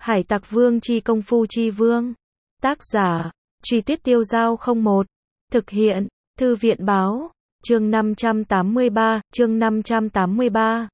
Hải Tặc Vương chi công phu chi vương. Tác giả, Truy Tuyết Tiêu Giao 01. Thực hiện, Thư viện báo, chương 583.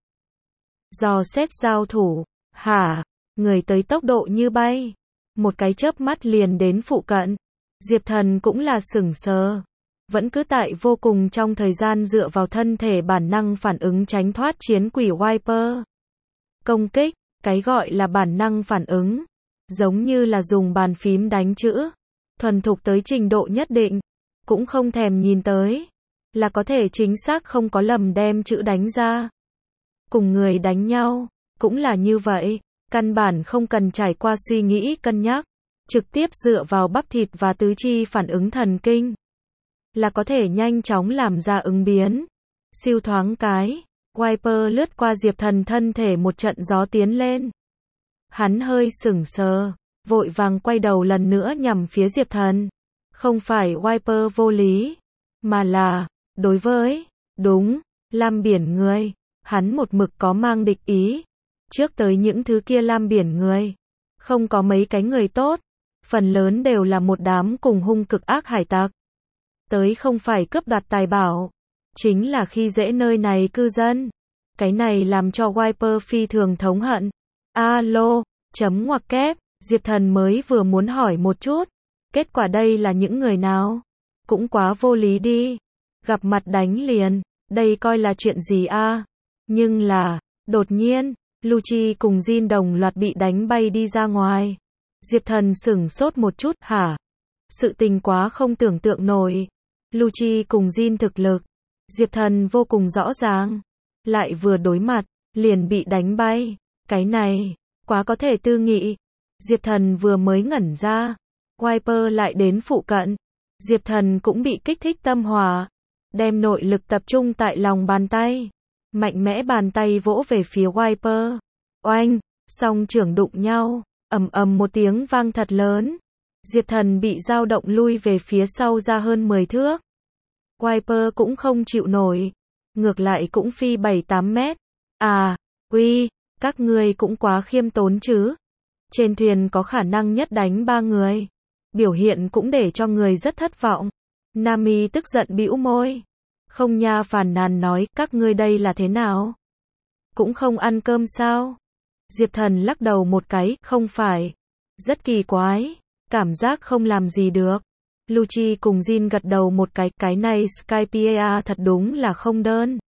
Dò xét giao thủ, hả, người tới tốc độ như bay. Một cái chớp mắt liền đến phụ cận. Diệp Thần cũng là sửng sờ. Vẫn cứ tại vô cùng trong thời gian dựa vào thân thể bản năng phản ứng tránh thoát chiến quỷ Wiper. Công kích, cái gọi là bản năng phản ứng, giống như là dùng bàn phím đánh chữ, thuần thục tới trình độ nhất định, cũng không thèm nhìn tới, là có thể chính xác không có lầm đem chữ đánh ra. Cùng người đánh nhau, cũng là như vậy, căn bản không cần trải qua suy nghĩ cân nhắc, trực tiếp dựa vào bắp thịt và tứ chi phản ứng thần kinh, là có thể nhanh chóng làm ra ứng biến. Siêu thoáng cái, Wiper lướt qua Diệp Thần thân thể một trận gió tiến lên. Hắn hơi sửng sờ, vội vàng quay đầu lần nữa nhằm phía Diệp Thần. Không phải Wiper vô lý, mà là, đối với, đúng, Lam Biển người, hắn một mực có mang địch ý. Trước tới những thứ kia Lam Biển người, không có mấy cái người tốt, phần lớn đều là một đám cùng hung cực ác hải tặc. Tới không phải cướp đoạt tài bảo, chính là khi dễ nơi này cư dân. Cái này làm cho Wiper phi thường thống hận. Alo, chấm ngoặc kép, Diệp Thần mới vừa muốn hỏi một chút. Kết quả đây là những người nào? Cũng quá vô lý đi. Gặp mặt đánh liền, đây coi là chuyện gì a? Nhưng là, đột nhiên, Lucci cùng Jin đồng loạt bị đánh bay đi ra ngoài. Diệp Thần sửng sốt một chút, hả? Sự tình quá không tưởng tượng nổi. Lucci cùng Jin thực lực, Diệp Thần vô cùng rõ ràng. Lại vừa đối mặt, liền bị đánh bay. Cái này, quá có thể tư nghị. Diệp Thần vừa mới ngẩn ra, Wiper lại đến phụ cận. Diệp Thần cũng bị kích thích tâm hòa, đem nội lực tập trung tại lòng bàn tay. Mạnh mẽ bàn tay vỗ về phía Wiper. Oanh, song trưởng đụng nhau, ầm ầm một tiếng vang thật lớn. Diệp Thần bị dao động lui về phía sau ra hơn 10 thước. Wiper cũng không chịu nổi, ngược lại cũng phi 7-8 mét. À, uy, các ngươi cũng quá khiêm tốn chứ. Trên thuyền có khả năng nhất đánh 3 người. Biểu hiện cũng để cho người rất thất vọng. Nami tức giận bĩu môi. Không nha, phàn nàn nói, các ngươi đây là thế nào? Cũng không ăn cơm sao? Diệp Thần lắc đầu một cái, không phải. Rất kỳ quái, cảm giác không làm gì được. Lucci cùng Jin gật đầu một cái này Skypiea thật đúng là không đơn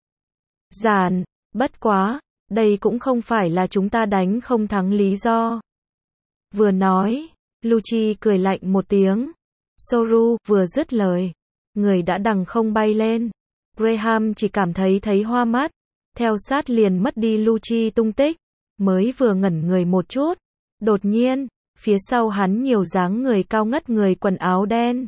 giản, bất quá, đây cũng không phải là chúng ta đánh không thắng lý do. Vừa nói, Lucci cười lạnh một tiếng. Soru vừa dứt lời, người đã đằng không bay lên. Graham chỉ cảm thấy hoa mắt, theo sát liền mất đi Lucci tung tích, mới vừa ngẩn người một chút. Đột nhiên, phía sau hắn nhiều dáng người cao ngất người quần áo đen.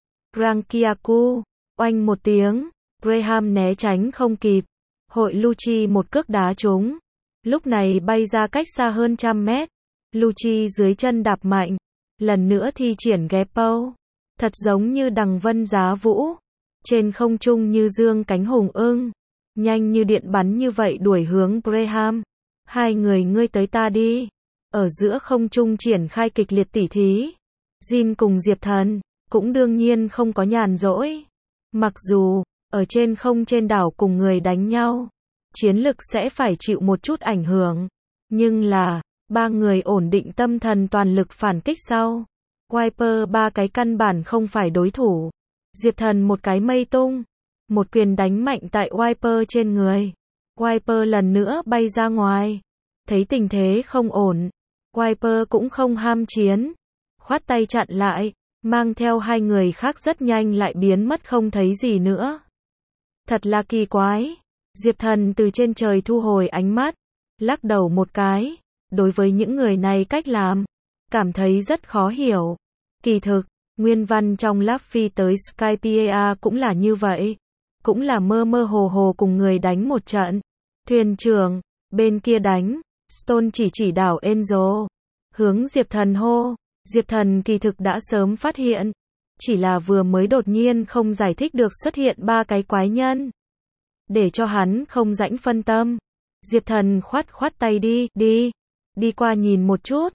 Rankiaku, oanh một tiếng, Graham né tránh không kịp. Hội Lucci một cước đá trúng. Lúc này bay ra cách xa hơn 100 mét. Lucci dưới chân đạp mạnh, lần nữa thi triển Geppo. Thật giống như đằng vân giá vũ. Trên không trung như dương cánh hùng ưng. Nhanh như điện bắn như vậy đuổi hướng Graham. Hai người ngươi tới ta đi. Ở giữa không trung triển khai kịch liệt tỉ thí. Jin cùng Diệp Thần cũng đương nhiên không có nhàn rỗi. Mặc dù, ở trên không trên đảo cùng người đánh nhau, chiến lực sẽ phải chịu một chút ảnh hưởng. Nhưng là, ba người ổn định tâm thần toàn lực phản kích sau. Wiper ba cái căn bản không phải đối thủ. Diệp Thần một cái mây tung, một quyền đánh mạnh tại Wiper trên người. Wiper lần nữa bay ra ngoài. Thấy tình thế không ổn, Wiper cũng không ham chiến, khoát tay chặn lại, mang theo hai người khác rất nhanh lại biến mất không thấy gì nữa. Thật là kỳ quái. Diệp Thần từ trên trời thu hồi ánh mắt, lắc đầu một cái. Đối với những người này cách làm, cảm thấy rất khó hiểu. Kỳ thực, nguyên văn trong Luffy tới Skypiea cũng là như vậy. Cũng là mơ mơ hồ hồ cùng người đánh một trận. Thuyền trưởng, bên kia đánh. Stone chỉ đảo Enzo. Hướng Diệp Thần hô. Diệp Thần kỳ thực đã sớm phát hiện. Chỉ là vừa mới đột nhiên không giải thích được xuất hiện ba cái quái nhân. Để cho hắn không rãnh phân tâm. Diệp Thần khoát tay đi qua nhìn một chút.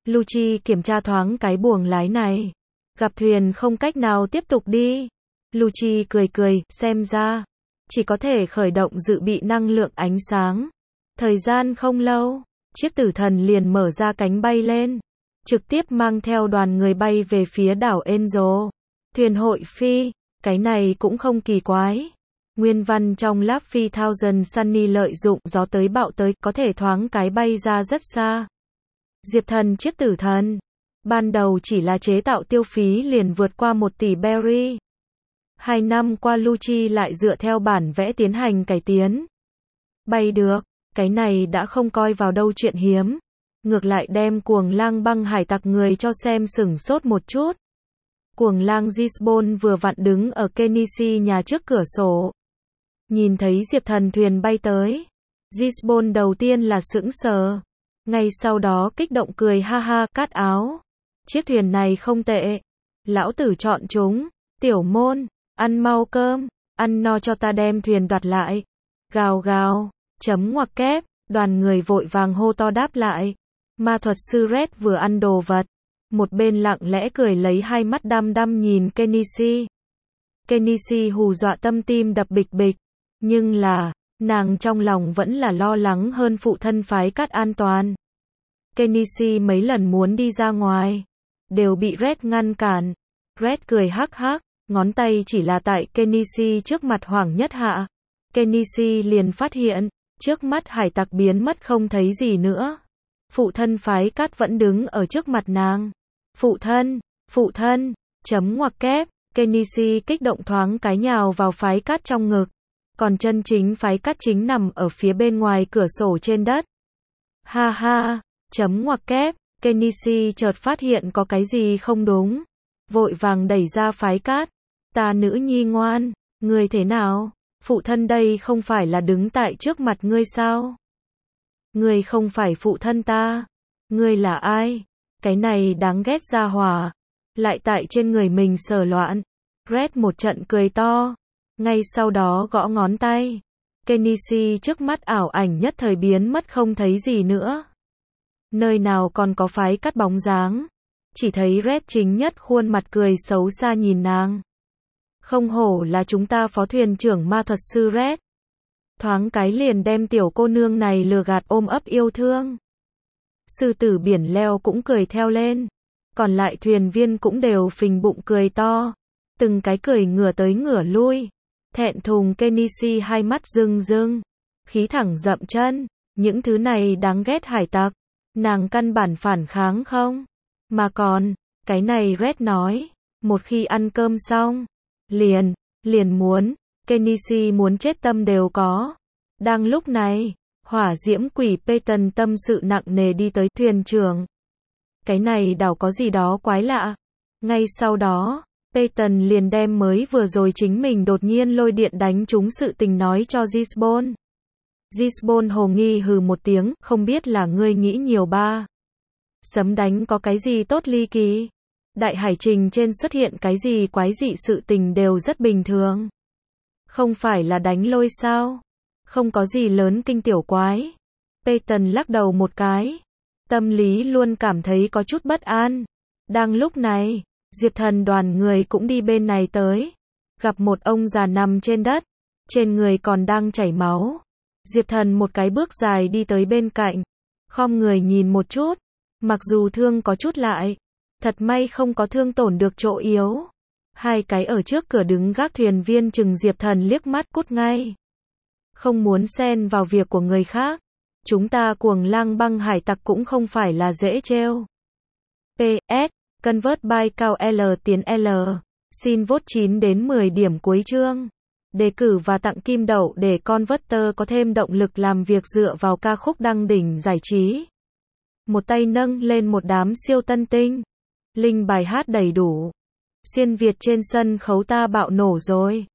Lucci kiểm tra thoáng cái buồng lái này. Gặp thuyền không cách nào tiếp tục đi. Lucci cười cười, xem ra chỉ có thể khởi động dự bị năng lượng ánh sáng. Thời gian không lâu, chiếc tử thần liền mở ra cánh bay lên, trực tiếp mang theo đoàn người bay về phía đảo Angel. Thuyền hội phi, cái này cũng không kỳ quái. Nguyên văn trong Laffy Thousand Sunny lợi dụng gió tới bão tới, có thể thoáng cái bay ra rất xa. Diệp Thần chiếc tử thần, ban đầu chỉ là chế tạo tiêu phí liền vượt qua 1 tỷ berry. 2 năm qua Lucci lại dựa theo bản vẽ tiến hành cải tiến. Bay được, cái này đã không coi vào đâu chuyện hiếm. Ngược lại đem cuồng lang băng hải tặc người cho xem sửng sốt một chút. Cuồng lang Gisbon vừa vặn đứng ở Kenichi nhà trước cửa sổ. Nhìn thấy Diệp Thần thuyền bay tới. Gisbon đầu tiên là sững sờ. Ngay sau đó kích động cười ha ha, cát áo. Chiếc thuyền này không tệ. Lão tử chọn chúng. Tiểu môn, ăn mau cơm, ăn no cho ta đem thuyền đoạt lại. Gào gào, chấm ngoặc kép, đoàn người vội vàng hô to đáp lại. Ma thuật sư Red vừa ăn đồ vật. Một bên lặng lẽ cười lấy hai mắt đăm đăm nhìn Kenichi. Kenichi hù dọa tâm tim đập bịch bịch. Nhưng là, nàng trong lòng vẫn là lo lắng hơn phụ thân phái cát an toàn. Kenichi mấy lần muốn đi ra ngoài, đều bị Red ngăn cản. Red cười hắc hắc, ngón tay chỉ là tại Kenichi trước mặt Hoàng Nhất Hạ. Kenichi liền phát hiện, trước mắt hải tặc biến mất không thấy gì nữa. Phụ thân phái cát vẫn đứng ở trước mặt nàng. Phụ thân, chấm ngoặc kép, Kenichi kích động thoáng cái nhào vào phái cát trong ngực. Còn chân chính phái cát chính nằm ở phía bên ngoài cửa sổ trên đất. Ha ha, chấm ngoặc kép, Kenichi chợt phát hiện có cái gì không đúng. Vội vàng đẩy ra phái cát. Ta nữ nhi ngoan, ngươi thế nào? Phụ thân đây không phải là đứng tại trước mặt ngươi sao? Ngươi không phải phụ thân ta. Ngươi là ai? Cái này đáng ghét ra hỏa. Lại tại trên người mình sờ loạn. Red một trận cười to. Ngay sau đó gõ ngón tay. Kenichi trước mắt ảo ảnh nhất thời biến mất không thấy gì nữa. Nơi nào còn có phái cát bóng dáng. Chỉ thấy Red chính nhất khuôn mặt cười xấu xa nhìn nàng. Không hổ là chúng ta phó thuyền trưởng ma thuật sư Red. Thoáng cái liền đem tiểu cô nương này lừa gạt ôm ấp yêu thương. Sư tử biển leo cũng cười theo lên. Còn lại thuyền viên cũng đều phình bụng cười to. Từng cái cười ngửa tới ngửa lui. Thẹn thùng Kenichi hai mắt rưng rưng. Khí thẳng dậm chân. Những thứ này đáng ghét hải tặc. Nàng căn bản phản kháng không? Mà còn, cái này Red nói. Một khi ăn cơm xong. Liền muốn. Kenichi muốn chết tâm đều có. Đang lúc này, hỏa diễm quỷ Peyton tâm sự nặng nề đi tới thuyền trưởng. Cái này đảo có gì đó quái lạ. Ngay sau đó, Peyton liền đem mới vừa rồi chính mình đột nhiên lôi điện đánh trúng sự tình nói cho Gisbon. Gisbon hồ nghi hừ một tiếng, không biết là ngươi nghĩ nhiều ba. Sấm đánh có cái gì tốt ly kỳ. Đại hải trình trên xuất hiện cái gì quái dị sự tình đều rất bình thường. Không phải là đánh lôi sao? Không có gì lớn kinh tiểu quái. Peyton lắc đầu một cái. Tâm lý luôn cảm thấy có chút bất an. Đang lúc này, Diệp Thần đoàn người cũng đi bên này tới. Gặp một ông già nằm trên đất. Trên người còn đang chảy máu. Diệp Thần một cái bước dài đi tới bên cạnh. Khom người nhìn một chút. Mặc dù thương có chút lại. Thật may không có thương tổn được chỗ yếu. Hai cái ở trước cửa đứng gác thuyền viên chừng Diệp Thần liếc mắt cút ngay. Không muốn xen vào việc của người khác. Chúng ta cuồng lang băng hải tặc cũng không phải là dễ trêu. PS, Convert by cao L tiến L. Xin vote 9 đến 10 điểm cuối chương. Đề cử và tặng kim đậu để Converter có thêm động lực làm việc dựa vào ca khúc đăng đỉnh giải trí. Một tay nâng lên một đám siêu tân tinh. Link bài hát đầy đủ. Xuyên Việt trên sân khấu ta bạo nổ rồi.